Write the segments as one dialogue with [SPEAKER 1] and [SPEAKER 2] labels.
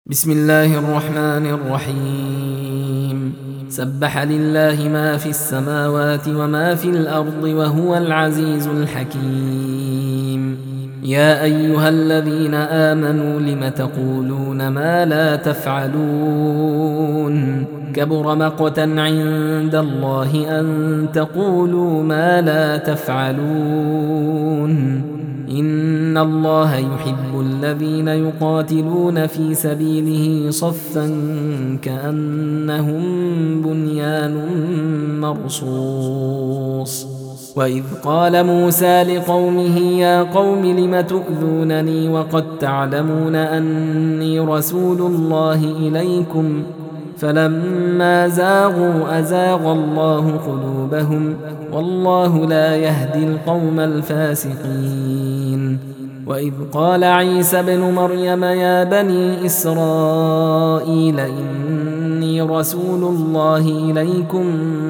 [SPEAKER 1] بسم الله الرحمن الرحيم. سبح لله ما في السماوات وما في الأرض وهو العزيز الحكيم. يا أيها الذين آمنوا لم تقولون ما لا تفعلون؟ كبر مقتا عند الله أن تقولوا ما لا تفعلون. إن الله يحب الذين يقاتلون في سبيله صفا كأنهم بنيان مرصوص. وإذ قال موسى لقومه يا قوم لم تؤذونني وقد تعلمون أني رسول الله إليكم فلما زاغوا أزاغ الله قلوبهم والله لا يهدي القوم الفاسقين. وإذ قال عيسى ابن مريم يا بني إسرائيل إني رسول الله إليكم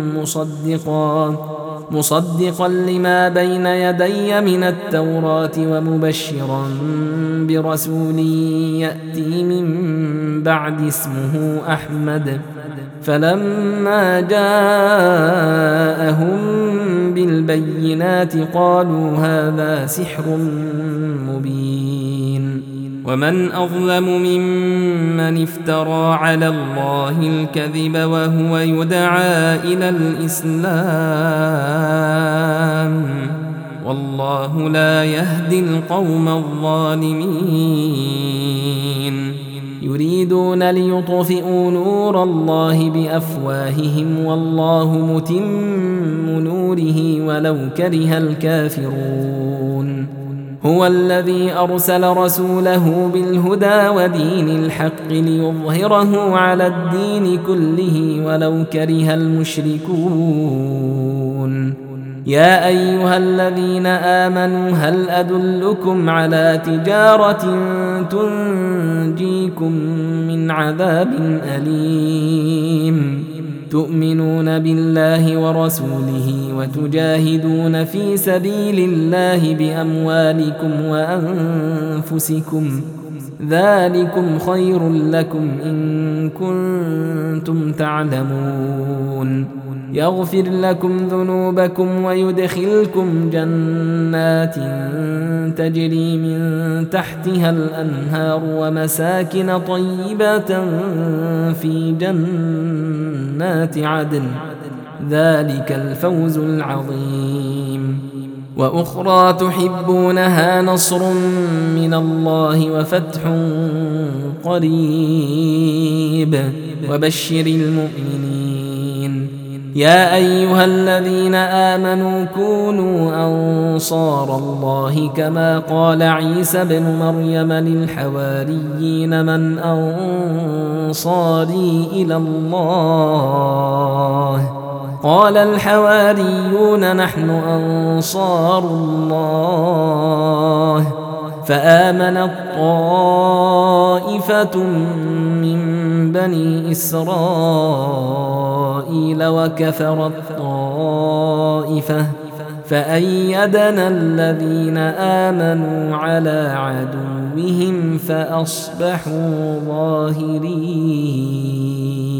[SPEAKER 1] مصدقا لما بين يدي من التوراة ومبشرا برسول يأتي من بعد اسمه أحمد. فلما جاءهم بالبينات قالوا هذا سحر مبين. ومن أظلم ممن افترى على الله الكذب وهو يدعى إلى الإسلام والله لا يهدي القوم الظالمين. يريدون ليطفئوا نور الله بأفواههم والله متم نوره ولو كره الكافرون. هو الذي أرسل رسوله بالهدى ودين الحق ليظهره على الدين كله ولو كره المشركون. يا أيها الذين آمنوا هل أدلكم على تجارة تنجيكم من عذاب أليم؟ تؤمنون بالله ورسوله وتجاهدون في سبيل الله بأموالكم وأنفسكم ذلكم خير لكم إن كنتم تعلمون. يغفر لكم ذنوبكم ويدخلكم جنات تجري من تحتها الأنهار ومساكن طيبة في جنات عدن ذلك الفوز العظيم. وأخرى تحبونها نصر من الله وفتح قريب وبشر المؤمنين. يا أيها الذين آمنوا كونوا أنصار الله كما قال عيسى ابن مريم للحواريين من أنصاري إلى الله؟ قال الحواريون نحن أنصار الله. فآمنت طائفة من بني إسرائيل وكفرت طائفة فأيدنا الذين آمنوا على عدوهم فأصبحوا ظاهرين.